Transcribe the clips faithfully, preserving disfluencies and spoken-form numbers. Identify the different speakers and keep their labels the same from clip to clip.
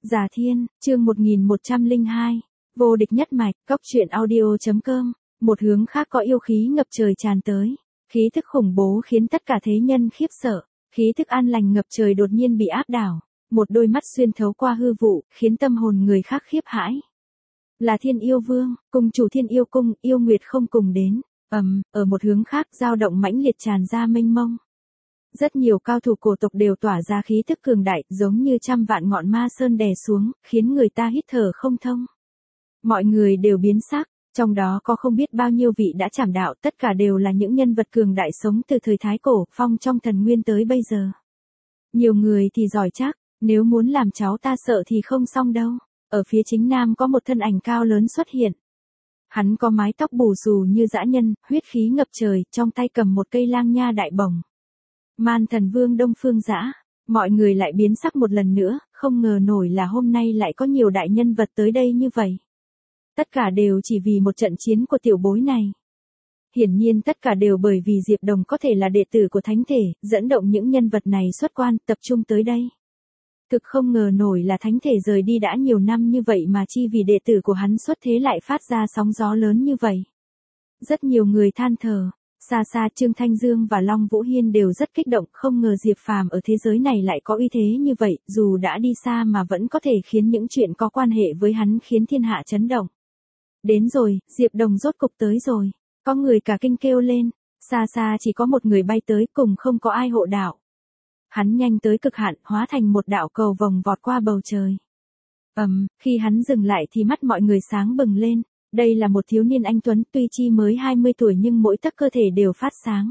Speaker 1: Già Thiên, chương một nghìn một trăm lẻ hai, vô địch nhất mạch, cốc truyện audio.com, một hướng khác có yêu khí ngập trời tràn tới. Khí thức khủng bố khiến tất cả thế nhân khiếp sợ, khí thức an lành ngập trời đột nhiên bị áp đảo, một đôi mắt xuyên thấu qua hư vụ, khiến tâm hồn người khác khiếp hãi. Là Thiên Yêu Vương, cùng chủ Thiên Yêu Cung, yêu nguyệt không cùng đến, ầm, ở một hướng khác dao động mãnh liệt tràn ra mênh mông. Rất nhiều cao thủ cổ tộc đều tỏa ra khí thức cường đại, giống như trăm vạn ngọn ma sơn đè xuống, khiến người ta hít thở không thông. Mọi người đều biến sắc, trong đó có không biết bao nhiêu vị đã chảm đạo, tất cả đều là những nhân vật cường đại sống từ thời Thái Cổ, phong trong thần nguyên tới bây giờ. Nhiều người thì giỏi chắc, nếu muốn làm cháu ta sợ thì không xong đâu. Ở phía chính nam có một thân ảnh cao lớn xuất hiện. Hắn có mái tóc bù xù như dã nhân, huyết khí ngập trời, trong tay cầm một cây lang nha đại bổng. Man Thần Vương Đông Phương Dã, mọi người lại biến sắc một lần nữa, không ngờ nổi là hôm nay lại có nhiều đại nhân vật tới đây như vậy. Tất cả đều chỉ vì một trận chiến của tiểu bối này. Hiển nhiên tất cả đều bởi vì Diệp Đồng có thể là đệ tử của Thánh Thể, dẫn động những nhân vật này xuất quan, tập trung tới đây. Thực không ngờ nổi là Thánh Thể rời đi đã nhiều năm như vậy mà chi vì đệ tử của hắn xuất thế lại phát ra sóng gió lớn như vậy. Rất nhiều người than thở. Xa xa Trương Thanh Dương và Long Vũ Hiên đều rất kích động, không ngờ Diệp Phàm ở thế giới này lại có uy thế như vậy, dù đã đi xa mà vẫn có thể khiến những chuyện có quan hệ với hắn khiến thiên hạ chấn động. Đến rồi, Diệp Đồng rốt cục tới rồi, có người cả kinh kêu lên, xa xa chỉ có một người bay tới cùng không có ai hộ đạo. Hắn nhanh tới cực hạn, hóa thành một đạo cầu vòng vọt qua bầu trời. Ầm, um, khi hắn dừng lại thì mắt mọi người sáng bừng lên. Đây là một thiếu niên anh tuấn, tuy chi mới hai mươi tuổi nhưng mỗi tấc cơ thể đều phát sáng.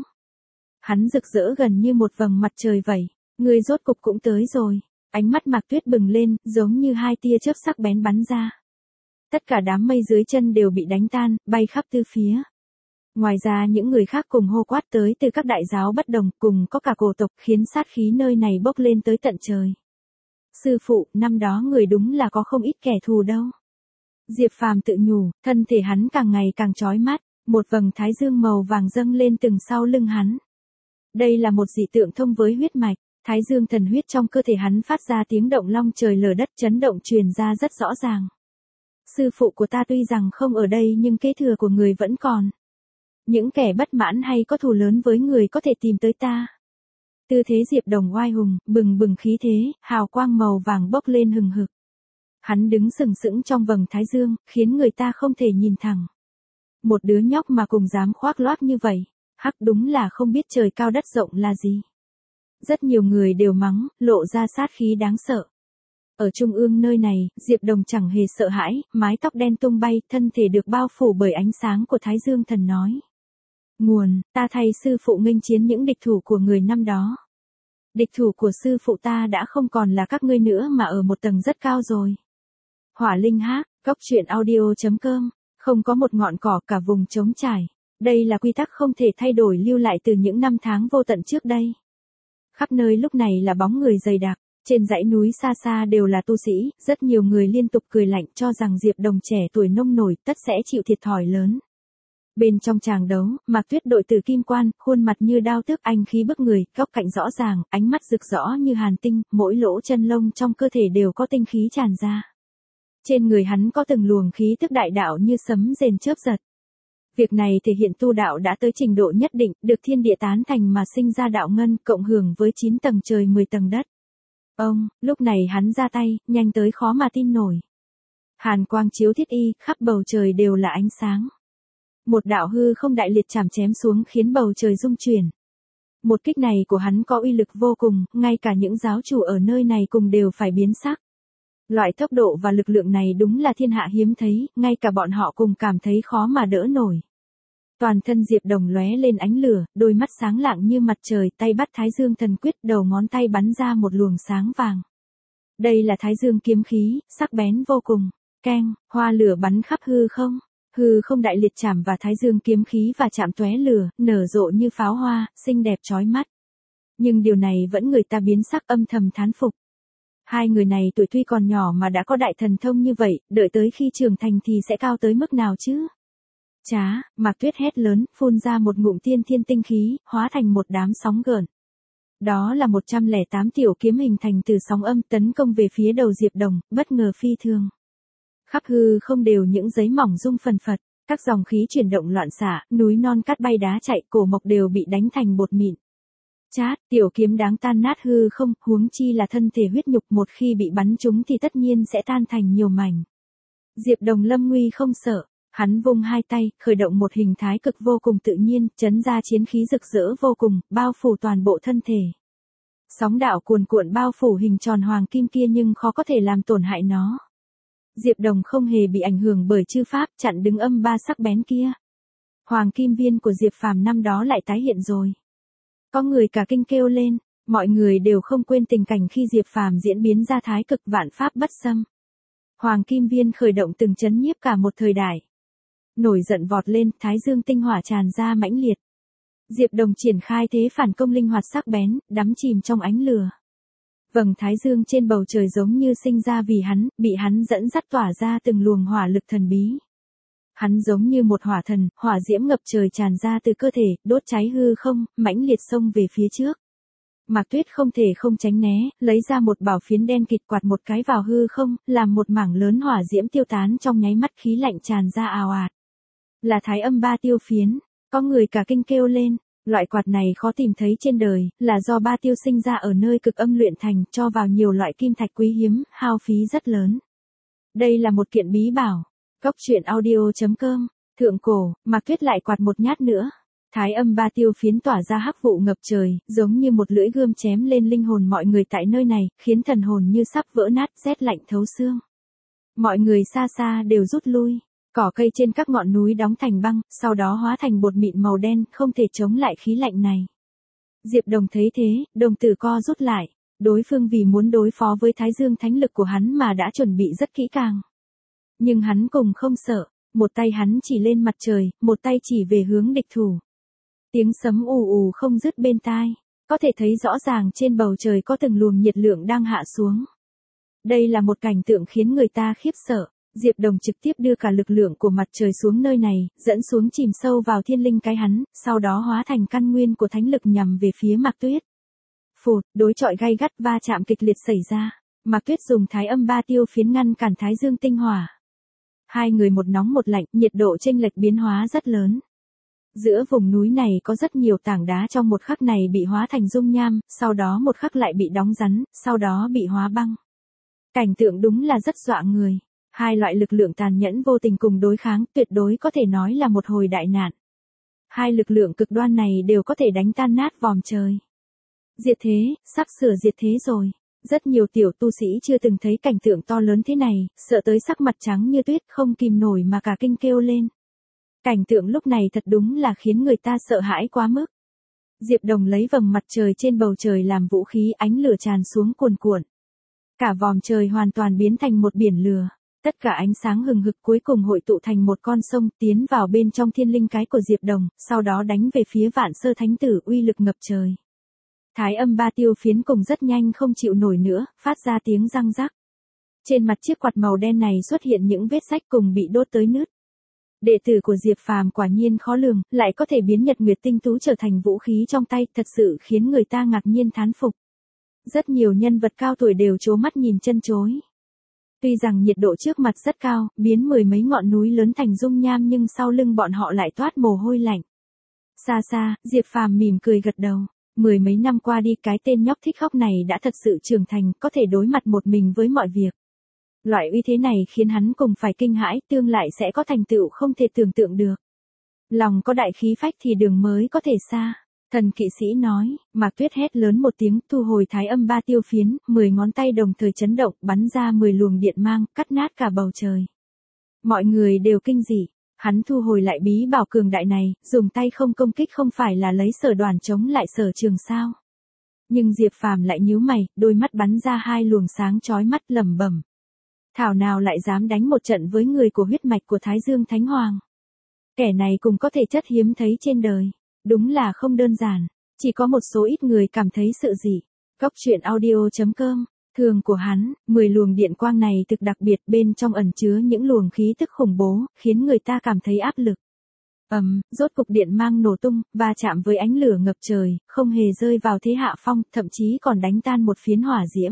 Speaker 1: Hắn rực rỡ gần như một vầng mặt trời vậy. Người rốt cục cũng tới rồi. Ánh mắt Mạc Tuyết bừng lên, giống như hai tia chớp sắc bén bắn ra. Tất cả đám mây dưới chân đều bị đánh tan, bay khắp tứ phía. Ngoài ra những người khác cùng hô quát tới từ các đại giáo bất đồng, cùng có cả cổ tộc, khiến sát khí nơi này bốc lên tới tận trời. Sư phụ, năm đó người đúng là có không ít kẻ thù đâu. Diệp Phàm tự nhủ, thân thể hắn càng ngày càng chói mắt, một vầng thái dương màu vàng dâng lên từng sau lưng hắn. Đây là một dị tượng thông với huyết mạch, thái dương thần huyết trong cơ thể hắn phát ra tiếng động long trời lở đất, chấn động truyền ra rất rõ ràng. Sư phụ của ta tuy rằng không ở đây nhưng kế thừa của người vẫn còn. Những kẻ bất mãn hay có thù lớn với người có thể tìm tới ta. Tư thế Diệp Đồng oai hùng, bừng bừng khí thế, hào quang màu vàng bốc lên hừng hực. Hắn đứng sừng sững trong vầng thái dương, khiến người ta không thể nhìn thẳng. Một đứa nhóc mà cùng dám khoác lác như vậy, hắc đúng là không biết trời cao đất rộng là gì. Rất nhiều người đều mắng, lộ ra sát khí đáng sợ. Ở trung ương nơi này, Diệp Đồng chẳng hề sợ hãi, mái tóc đen tung bay, thân thể được bao phủ bởi ánh sáng của Thái Dương Thần nói. Nguồn, ta thay sư phụ nghênh chiến những địch thủ của người năm đó. Địch thủ của sư phụ ta đã không còn là các ngươi nữa mà ở một tầng rất cao rồi. Hỏa Linh Hát, cốc truyện audio.com, không có một ngọn cỏ cả vùng trống trải. Đây là quy tắc không thể thay đổi lưu lại từ những năm tháng vô tận trước đây. Khắp nơi lúc này là bóng người dày đặc, trên dãy núi xa xa đều là tu sĩ, rất nhiều người liên tục cười lạnh cho rằng Diệp Đồng trẻ tuổi nông nổi tất sẽ chịu thiệt thòi lớn. Bên trong tràng đấu, Mạc Tuyết đội tử kim quan, khuôn mặt như đao tước, anh khí bức người, góc cạnh rõ ràng, ánh mắt rực rõ như hàn tinh, mỗi lỗ chân lông trong cơ thể đều có tinh khí tràn ra. Trên người hắn có từng luồng khí tức đại đạo như sấm rền chớp giật. Việc này thể hiện tu đạo đã tới trình độ nhất định, được thiên địa tán thành mà sinh ra đạo ngân, cộng hưởng với chín tầng trời mười tầng đất. Ông, lúc này hắn ra tay, nhanh tới khó mà tin nổi. Hàn quang chiếu thiết y, khắp bầu trời đều là ánh sáng. Một đạo hư không đại liệt chảm chém xuống khiến bầu trời rung chuyển. Một kích này của hắn có uy lực vô cùng, ngay cả những giáo chủ ở nơi này cùng đều phải biến sắc. Loại tốc độ và lực lượng này đúng là thiên hạ hiếm thấy, ngay cả bọn họ cùng cảm thấy khó mà đỡ nổi. Toàn thân Diệp Đồng lóe lên ánh lửa, đôi mắt sáng lạng như mặt trời, tay bắt Thái Dương Thần Quyết, đầu ngón tay bắn ra một luồng sáng vàng. Đây là Thái Dương kiếm khí, sắc bén vô cùng. Keng, hoa lửa bắn khắp hư không. Hư không đại liệt chạm và Thái Dương kiếm khí và chạm tóe lửa, nở rộ như pháo hoa, xinh đẹp chói mắt. Nhưng điều này vẫn người ta biến sắc, âm thầm thán phục. Hai người này tuổi tuy còn nhỏ mà đã có đại thần thông như vậy, đợi tới khi trưởng thành thì sẽ cao tới mức nào chứ? Chá, Mạc Tuyết hét lớn, phun ra một ngụm tiên thiên tinh khí, hóa thành một đám sóng gợn. Đó là một trăm lẻ tám tiểu kiếm hình thành từ sóng âm tấn công về phía đầu Diệp Đồng, bất ngờ phi thường. Khắp hư không đều những giấy mỏng rung phần phật, các dòng khí chuyển động loạn xạ, núi non cát bay đá chạy, cổ mộc đều bị đánh thành bột mịn. Chát, tiểu kiếm đáng tan nát hư không, huống chi là thân thể huyết nhục, một khi bị bắn trúng thì tất nhiên sẽ tan thành nhiều mảnh. Diệp Đồng lâm nguy không sợ, hắn vung hai tay, khởi động một hình thái cực vô cùng tự nhiên, chấn ra chiến khí rực rỡ vô cùng, bao phủ toàn bộ thân thể. Sóng đạo cuồn cuộn bao phủ hình tròn hoàng kim kia nhưng khó có thể làm tổn hại nó. Diệp Đồng không hề bị ảnh hưởng bởi chư pháp, chặn đứng âm ba sắc bén kia. Hoàng kim viên của Diệp Phàm năm đó lại tái hiện rồi. Có người cả kinh kêu lên, mọi người đều không quên tình cảnh khi Diệp Phàm diễn biến ra thái cực vạn pháp bất xâm. Hoàng kim viên khởi động từng chấn nhiếp cả một thời đại. Nổi giận vọt lên, thái dương tinh hỏa tràn ra mãnh liệt. Diệp Đồng triển khai thế phản công linh hoạt sắc bén, đắm chìm trong ánh lửa. Vầng thái dương trên bầu trời giống như sinh ra vì hắn, bị hắn dẫn dắt tỏa ra từng luồng hỏa lực thần bí. Hắn giống như một hỏa thần, hỏa diễm ngập trời tràn ra từ cơ thể, đốt cháy hư không, mãnh liệt xông về phía trước. Mạc Tuyết không thể không tránh né, lấy ra một bảo phiến đen kịt quạt một cái vào hư không, làm một mảng lớn hỏa diễm tiêu tán trong nháy mắt, khí lạnh tràn ra ào ạt. Là thái âm ba tiêu phiến, có người cả kinh kêu lên, loại quạt này khó tìm thấy trên đời, là do ba tiêu sinh ra ở nơi cực âm luyện thành, cho vào nhiều loại kim thạch quý hiếm, hao phí rất lớn. Đây là một kiện bí bảo. Cốc truyện audio chấm com, thượng cổ, Mạc Tuyết lại quạt một nhát nữa. Thái âm ba tiêu phiến tỏa ra hắc vụ ngập trời, giống như một lưỡi gươm chém lên linh hồn mọi người tại nơi này, khiến thần hồn như sắp vỡ nát, rét lạnh thấu xương. Mọi người xa xa đều rút lui, cỏ cây trên các ngọn núi đóng thành băng, sau đó hóa thành bột mịn màu đen, không thể chống lại khí lạnh này. Diệp Đồng thấy thế, đồng tử co rút lại, đối phương vì muốn đối phó với thái dương thánh lực của hắn mà đã chuẩn bị rất kỹ càng. Nhưng hắn cùng không sợ, một tay hắn chỉ lên mặt trời, một tay chỉ về hướng địch thủ. Tiếng sấm ù ù không dứt bên tai, có thể thấy rõ ràng trên bầu trời có từng luồng nhiệt lượng đang hạ xuống. Đây là một cảnh tượng khiến người ta khiếp sợ, Diệp Đồng trực tiếp đưa cả lực lượng của mặt trời xuống nơi này, dẫn xuống chìm sâu vào thiên linh cái hắn, sau đó hóa thành căn nguyên của thánh lực nhằm về phía Mạc Tuyết. Phụt, đối chọi gay gắt va chạm kịch liệt xảy ra, Mạc Tuyết dùng thái âm ba tiêu phiến ngăn cản thái dương tinh hỏa. Hai người một nóng một lạnh, nhiệt độ chênh lệch biến hóa rất lớn. Giữa vùng núi này có rất nhiều tảng đá, trong một khắc này bị hóa thành dung nham, sau đó một khắc lại bị đóng rắn, sau đó bị hóa băng. Cảnh tượng đúng là rất dọa người. Hai loại lực lượng tàn nhẫn vô tình cùng đối kháng, tuyệt đối có thể nói là một hồi đại nạn. Hai lực lượng cực đoan này đều có thể đánh tan nát vòm trời. Diệt thế, sắp sửa diệt thế rồi. Rất nhiều tiểu tu sĩ chưa từng thấy cảnh tượng to lớn thế này, sợ tới sắc mặt trắng như tuyết, không kìm nổi mà cả kinh kêu lên. Cảnh tượng lúc này thật đúng là khiến người ta sợ hãi quá mức. Diệp Đồng lấy vầng mặt trời trên bầu trời làm vũ khí, ánh lửa tràn xuống cuồn cuộn. Cả vòm trời hoàn toàn biến thành một biển lửa. Tất cả ánh sáng hừng hực cuối cùng hội tụ thành một con sông, tiến vào bên trong thiên linh cái của Diệp Đồng, sau đó đánh về phía Vạn Sơ Thánh Tử, uy lực ngập trời. Thái âm ba tiêu phiến cùng rất nhanh không chịu nổi nữa, phát ra tiếng răng rắc. Trên mặt chiếc quạt màu đen này xuất hiện những vết rách cùng bị đốt tới nứt. Đệ tử của Diệp Phàm quả nhiên khó lường, lại có thể biến nhật nguyệt tinh tú trở thành vũ khí trong tay, thật sự khiến người ta ngạc nhiên thán phục. Rất nhiều nhân vật cao tuổi đều trố mắt nhìn chân chối. Tuy rằng nhiệt độ trước mặt rất cao, biến mười mấy ngọn núi lớn thành dung nham, nhưng sau lưng bọn họ lại toát mồ hôi lạnh. Xa xa, Diệp Phàm mỉm cười gật đầu. Mười mấy năm qua đi, cái tên nhóc thích khóc này đã thật sự trưởng thành, có thể đối mặt một mình với mọi việc. Loại uy thế này khiến hắn cùng phải kinh hãi, tương lại sẽ có thành tựu không thể tưởng tượng được. Lòng có đại khí phách thì đường mới có thể xa. Thần kỵ sĩ nói, Mạc Tuyết hét lớn một tiếng, thu hồi thái âm ba tiêu phiến, mười ngón tay đồng thời chấn động, bắn ra mười luồng điện mang, cắt nát cả bầu trời. Mọi người đều kinh dị, hắn thu hồi lại bí bảo cường đại này, dùng tay không công kích không phải là lấy sở đoàn chống lại sở trường sao. Nhưng Diệp Phàm lại nhíu mày, đôi mắt bắn ra hai luồng sáng chói mắt, lẩm bẩm. Thảo nào lại dám đánh một trận với người của huyết mạch của Thái Dương Thánh Hoàng. Kẻ này cũng có thể chất hiếm thấy trên đời. Đúng là không đơn giản, chỉ có một số ít người cảm thấy sự dị. Cốc truyện audio chấm com, thường của hắn, mười luồng điện quang này thực đặc biệt, bên trong ẩn chứa những luồng khí tức khủng bố, khiến người ta cảm thấy áp lực. Ầm, rốt cục điện mang nổ tung, va chạm với ánh lửa ngập trời, không hề rơi vào thế hạ phong, thậm chí còn đánh tan một phiến hỏa diễm.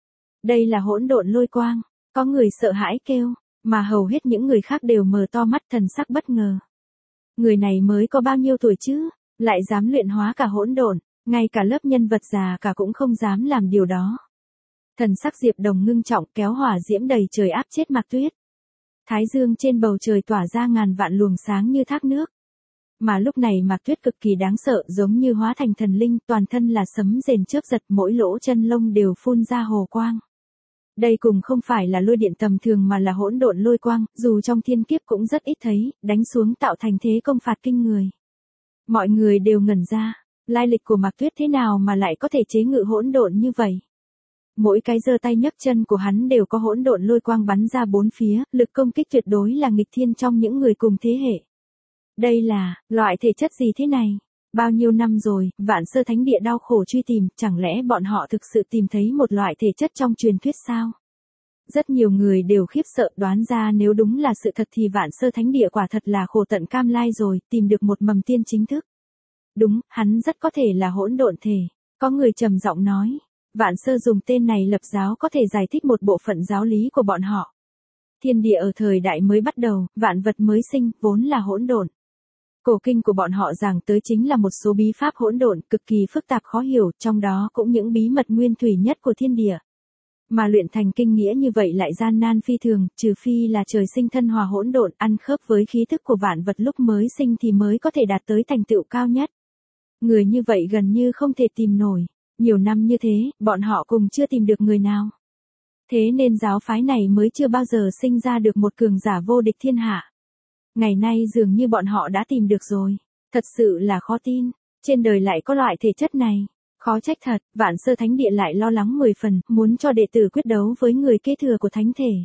Speaker 1: Đây là hỗn độn lôi quang, có người sợ hãi kêu, mà hầu hết những người khác đều mở to mắt thần sắc bất ngờ. Người này mới có bao nhiêu tuổi chứ, lại dám luyện hóa cả hỗn độn, ngay cả lớp nhân vật già cả cũng không dám làm điều đó. Thần sắc Diệp Đồng ngưng trọng kéo hỏa diễm đầy trời áp chết Mạc Tuyết. Thái dương trên bầu trời tỏa ra ngàn vạn luồng sáng như thác nước. Mà lúc này Mạc Tuyết cực kỳ đáng sợ giống như hóa thành thần linh, toàn thân là sấm rền chớp giật, mỗi lỗ chân lông đều phun ra hồ quang. Đây cùng không phải là lôi điện tầm thường mà là hỗn độn lôi quang, dù trong thiên kiếp cũng rất ít thấy, đánh xuống tạo thành thế công phạt kinh người. Mọi người đều ngẩn ra, lai lịch của Mạc Tuyết thế nào mà lại có thể chế ngự hỗn độn như vậy. Mỗi cái giơ tay nhấc chân của hắn đều có hỗn độn lôi quang bắn ra bốn phía, lực công kích tuyệt đối là nghịch thiên trong những người cùng thế hệ. Đây là, loại thể chất gì thế này? Bao nhiêu năm rồi, Vạn Sơ Thánh Địa đau khổ truy tìm, chẳng lẽ bọn họ thực sự tìm thấy một loại thể chất trong truyền thuyết sao? Rất nhiều người đều khiếp sợ đoán ra nếu đúng là sự thật thì Vạn Sơ Thánh Địa quả thật là khổ tận cam lai rồi, tìm được một mầm tiên chính thức. Đúng, hắn rất có thể là hỗn độn thể. Có người trầm giọng nói, Vạn Sơ dùng tên này lập giáo có thể giải thích một bộ phận giáo lý của bọn họ. Thiên địa ở thời đại mới bắt đầu, vạn vật mới sinh, vốn là hỗn độn. Cổ kinh của bọn họ giảng tới chính là một số bí pháp hỗn độn cực kỳ phức tạp khó hiểu, trong đó cũng những bí mật nguyên thủy nhất của thiên địa. Mà luyện thành kinh nghĩa như vậy lại gian nan phi thường, trừ phi là trời sinh thân hòa hỗn độn, ăn khớp với khí thức của vạn vật lúc mới sinh thì mới có thể đạt tới thành tựu cao nhất. Người như vậy gần như không thể tìm nổi, nhiều năm như thế, bọn họ cùng chưa tìm được người nào. Thế nên giáo phái này mới chưa bao giờ sinh ra được một cường giả vô địch thiên hạ. Ngày nay dường như bọn họ đã tìm được rồi. Thật sự là khó tin. Trên đời lại có loại thể chất này. Khó trách thật, Vạn Sơ Thánh Địa lại lo lắng mười phần, muốn cho đệ tử quyết đấu với người kế thừa của thánh thể.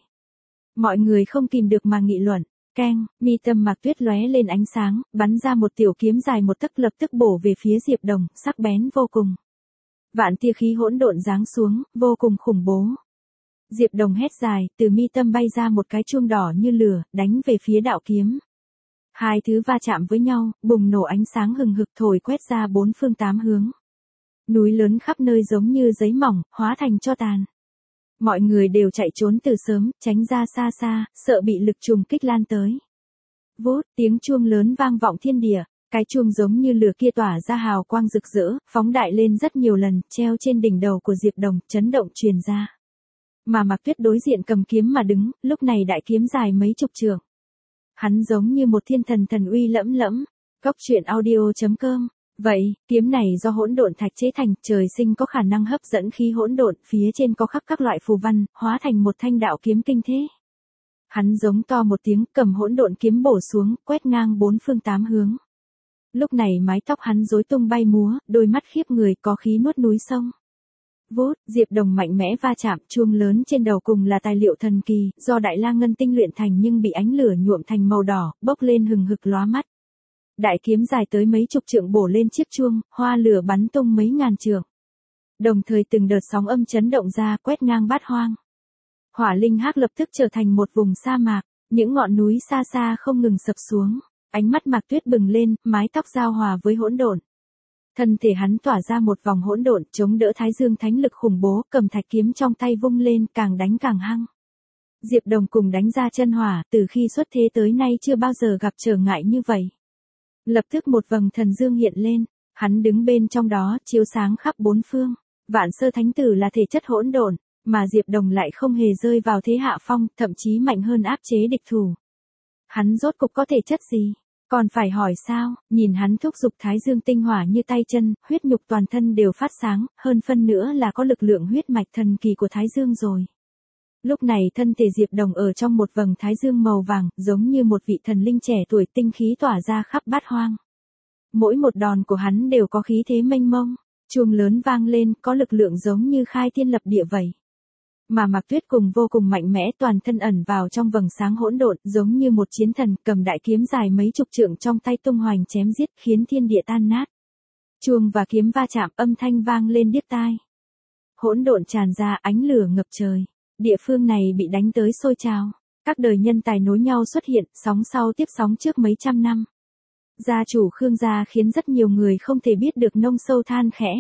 Speaker 1: Mọi người không kìm được mà nghị luận. Keng, mi tâm Mạc Tuyết lóe lên ánh sáng, bắn ra một tiểu kiếm dài một tấc lập tức bổ về phía Diệp Đồng, sắc bén vô cùng. Vạn tia khí hỗn độn giáng xuống, vô cùng khủng bố. Diệp Đồng hét dài, từ mi tâm bay ra một cái chuông đỏ như lửa, đánh về phía đạo kiếm. Hai thứ va chạm với nhau, bùng nổ ánh sáng hừng hực thổi quét ra bốn phương tám hướng. Núi lớn khắp nơi giống như giấy mỏng, hóa thành tro tàn. Mọi người đều chạy trốn từ sớm, tránh ra xa xa, sợ bị lực trùng kích lan tới. Vút, tiếng chuông lớn vang vọng thiên địa, cái chuông giống như lửa kia tỏa ra hào quang rực rỡ, phóng đại lên rất nhiều lần, treo trên đỉnh đầu của Diệp Đồng, chấn động truyền ra. Mà Mạc Tuyết đối diện cầm kiếm mà đứng, lúc này đại kiếm dài mấy chục trượng. Hắn giống như một thiên thần thần uy lẫm lẫm. Cốc truyện audio chấm com. Vậy, kiếm này do hỗn độn thạch chế thành, trời sinh có khả năng hấp dẫn khí hỗn độn, phía trên có khắc các loại phù văn, hóa thành một thanh đạo kiếm kinh thế. Hắn giống to một tiếng, cầm hỗn độn kiếm bổ xuống, quét ngang bốn phương tám hướng. Lúc này mái tóc hắn rối tung bay múa, đôi mắt khiếp người có khí nuốt núi sông. Vút, Diệp Đồng mạnh mẽ va chạm, chuông lớn trên đầu cùng là tài liệu thần kỳ, do Đại La Ngân Tinh luyện thành nhưng bị ánh lửa nhuộm thành màu đỏ, bốc lên hừng hực lóa mắt. Đại kiếm dài tới mấy chục trượng bổ lên chiếc chuông, hoa lửa bắn tung mấy ngàn trượng. Đồng thời từng đợt sóng âm chấn động ra, quét ngang bát hoang. Hỏa Linh Hắc lập tức trở thành một vùng sa mạc, những ngọn núi xa xa không ngừng sập xuống. Ánh mắt Mạc Tuyết bừng lên, mái tóc giao hòa với hỗn độn. Thân thể hắn tỏa ra một vòng hỗn độn, chống đỡ Thái Dương thánh lực khủng bố, cầm thạch kiếm trong tay vung lên, càng đánh càng hăng. Diệp Đồng cùng đánh ra chân hỏa, từ khi xuất thế tới nay chưa bao giờ gặp trở ngại như vậy. Lập tức một vầng thần dương hiện lên, hắn đứng bên trong đó, chiếu sáng khắp bốn phương. Vạn Sơ Thánh Tử là thể chất hỗn độn, mà Diệp Đồng lại không hề rơi vào thế hạ phong, thậm chí mạnh hơn áp chế địch thủ. Hắn rốt cục có thể chất gì? Còn phải hỏi sao, nhìn hắn thúc giục Thái Dương tinh hỏa như tay chân, huyết nhục toàn thân đều phát sáng, hơn phân nữa là có lực lượng huyết mạch thần kỳ của Thái Dương rồi. Lúc này thân thể Diệp Đồng ở trong một vầng Thái Dương màu vàng, giống như một vị thần linh trẻ tuổi tinh khí tỏa ra khắp bát hoang. Mỗi một đòn của hắn đều có khí thế mênh mông, chuông lớn vang lên, có lực lượng giống như khai thiên lập địa vậy. Mà Mạc Tuyết cùng vô cùng mạnh mẽ toàn thân ẩn vào trong vầng sáng hỗn độn, giống như một chiến thần, cầm đại kiếm dài mấy chục trượng trong tay tung hoành chém giết, khiến thiên địa tan nát. Chuông và kiếm va chạm, âm thanh vang lên điếc tai. Hỗn độn tràn ra, ánh lửa ngập trời. Địa phương này bị đánh tới sôi trào. Các đời nhân tài nối nhau xuất hiện, sóng sau tiếp sóng trước mấy trăm năm. Gia chủ Khương gia khiến rất nhiều người không thể biết được nông sâu than khẽ.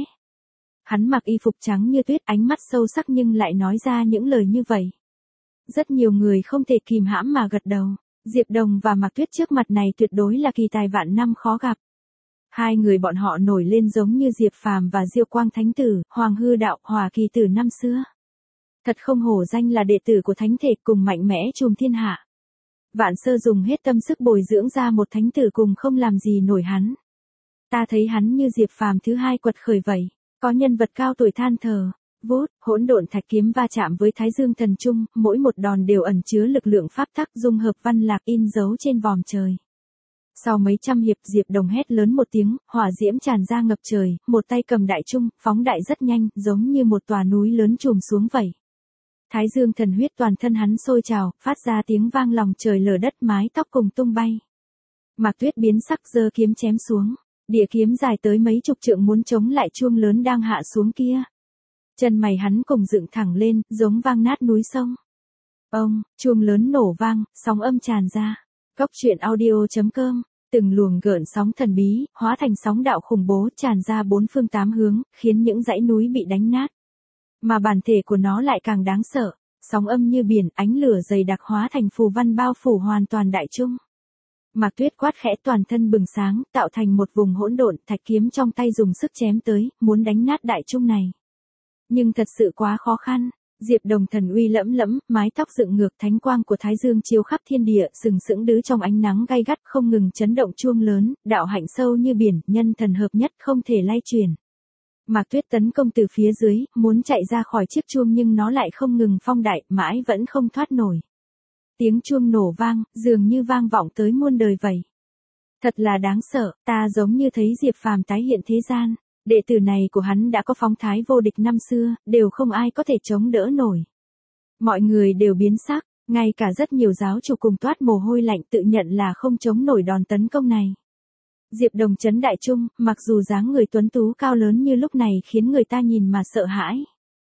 Speaker 1: Hắn mặc y phục trắng như tuyết, ánh mắt sâu sắc nhưng lại nói ra những lời như vậy. Rất nhiều người không thể kìm hãm mà gật đầu. Diệp Đồng và Mạc Tuyết trước mặt này tuyệt đối là kỳ tài vạn năm khó gặp. Hai người bọn họ nổi lên giống như Diệp Phàm và Diêu Quang Thánh Tử, Hoàng Hư Đạo, Hòa Kỳ Tử năm xưa. Thật không hổ danh là đệ tử của Thánh Thể cùng mạnh mẽ trùm thiên hạ. Vạn Sơ dùng hết tâm sức bồi dưỡng ra một thánh tử cùng không làm gì nổi hắn. Ta thấy hắn như Diệp Phàm thứ hai quật khởi vậy, có nhân vật cao tuổi than thở. Vút, hỗn độn thạch kiếm va chạm với Thái Dương thần trung, mỗi một đòn đều ẩn chứa lực lượng pháp tắc dung hợp văn lạc in dấu trên vòm trời. Sau mấy trăm hiệp, Diệp Đồng hét lớn một tiếng, hỏa diễm tràn ra ngập trời, một tay cầm đại trung, phóng đại rất nhanh, giống như một tòa núi lớn trùm xuống vậy. Thái Dương thần huyết toàn thân hắn sôi trào, phát ra tiếng vang lòng trời lở đất, mái tóc cùng tung bay. Mạc Tuyết biến sắc giơ kiếm chém xuống, địa kiếm dài tới mấy chục trượng muốn chống lại chuông lớn đang hạ xuống kia. Chân mày hắn cùng dựng thẳng lên, giống vang nát núi sông. Ông, chuông lớn nổ vang, sóng âm tràn ra. Góc truyện audio chấm com, từng luồng gợn sóng thần bí, hóa thành sóng đạo khủng bố tràn ra bốn phương tám hướng, khiến những dãy núi bị đánh nát. Mà bản thể của nó lại càng đáng sợ, sóng âm như biển, ánh lửa dày đặc hóa thành phù văn bao phủ hoàn toàn đại trung. Mạc Tuyết quát khẽ, toàn thân bừng sáng, tạo thành một vùng hỗn độn, thạch kiếm trong tay dùng sức chém tới, muốn đánh nát đại trung này. Nhưng thật sự quá khó khăn. Diệp Đồng thần uy lẫm lẫm, mái tóc dựng ngược, thánh quang của Thái Dương chiếu khắp thiên địa, sừng sững đứng trong ánh nắng gay gắt, không ngừng chấn động chuông lớn, đạo hạnh sâu như biển, nhân thần hợp nhất không thể lay chuyển. Mạc Tuyết tấn công từ phía dưới, muốn chạy ra khỏi chiếc chuông nhưng nó lại không ngừng phong đại, mãi vẫn không thoát nổi. Tiếng chuông nổ vang, dường như vang vọng tới muôn đời vậy. Thật là đáng sợ, ta giống như thấy Diệp Phàm tái hiện thế gian. Đệ tử này của hắn đã có phong thái vô địch năm xưa, đều không ai có thể chống đỡ nổi. Mọi người đều biến sắc, ngay cả rất nhiều giáo chủ cùng toát mồ hôi lạnh tự nhận là không chống nổi đòn tấn công này. Diệp Đồng chấn đại trung, mặc dù dáng người tuấn tú cao lớn như lúc này khiến người ta nhìn mà sợ hãi.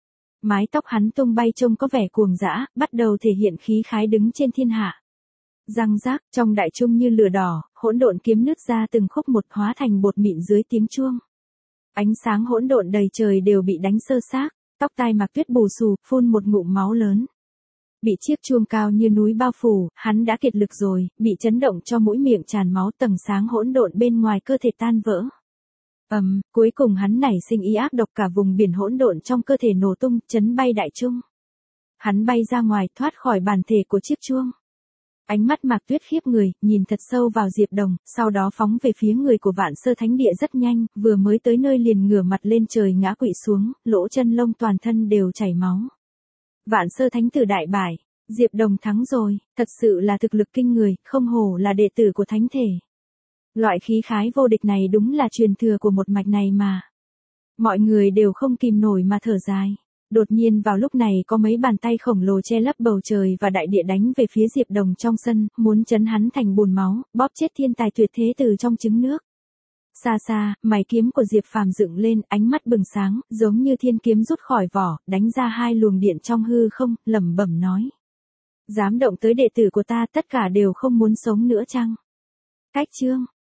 Speaker 1: Mái tóc hắn tung bay trông có vẻ cuồng dã, bắt đầu thể hiện khí khái đứng trên thiên hạ. Răng rác, trong đại trung như lửa đỏ, hỗn độn kiếm nứt ra từng khúc một hóa thành bột mịn dưới tiếng chuông. Ánh sáng hỗn độn đầy trời đều bị đánh sơ xác, tóc tai Mạc Tuyết bù xù, phun một ngụm máu lớn. Bị chiếc chuông cao như núi bao phủ, hắn đã kiệt lực rồi, bị chấn động cho mũi miệng tràn máu, tầng sáng hỗn độn bên ngoài cơ thể tan vỡ. Ầm, um, cuối cùng hắn nảy sinh ý ác độc, cả vùng biển hỗn độn trong cơ thể nổ tung, chấn bay đại trung. Hắn bay ra ngoài, thoát khỏi bản thể của chiếc chuông. Ánh mắt Mạc Tuyết khiếp người, nhìn thật sâu vào Diệp Đồng, sau đó phóng về phía người của Vạn Sơ Thánh Địa rất nhanh, vừa mới tới nơi liền ngửa mặt lên trời ngã quỵ xuống, lỗ chân lông toàn thân đều chảy máu. Vạn Sơ Thánh Tử đại bại, Diệp Đồng thắng rồi, thật sự là thực lực kinh người, không hổ là đệ tử của Thánh Thể. Loại khí khái vô địch này đúng là truyền thừa của một mạch này mà. Mọi người đều không kìm nổi mà thở dài. Đột nhiên vào lúc này có mấy bàn tay khổng lồ che lấp bầu trời và đại địa đánh về phía Diệp Đồng trong sân, muốn chấn hắn thành bùn máu, bóp chết thiên tài tuyệt thế từ trong trứng nước. Xa xa, mày kiếm của Diệp Phàm dựng lên, ánh mắt bừng sáng, giống như thiên kiếm rút khỏi vỏ, đánh ra hai luồng điện trong hư không, lẩm bẩm nói. Dám động tới đệ tử của ta, tất cả đều không muốn sống nữa chăng? Cách chương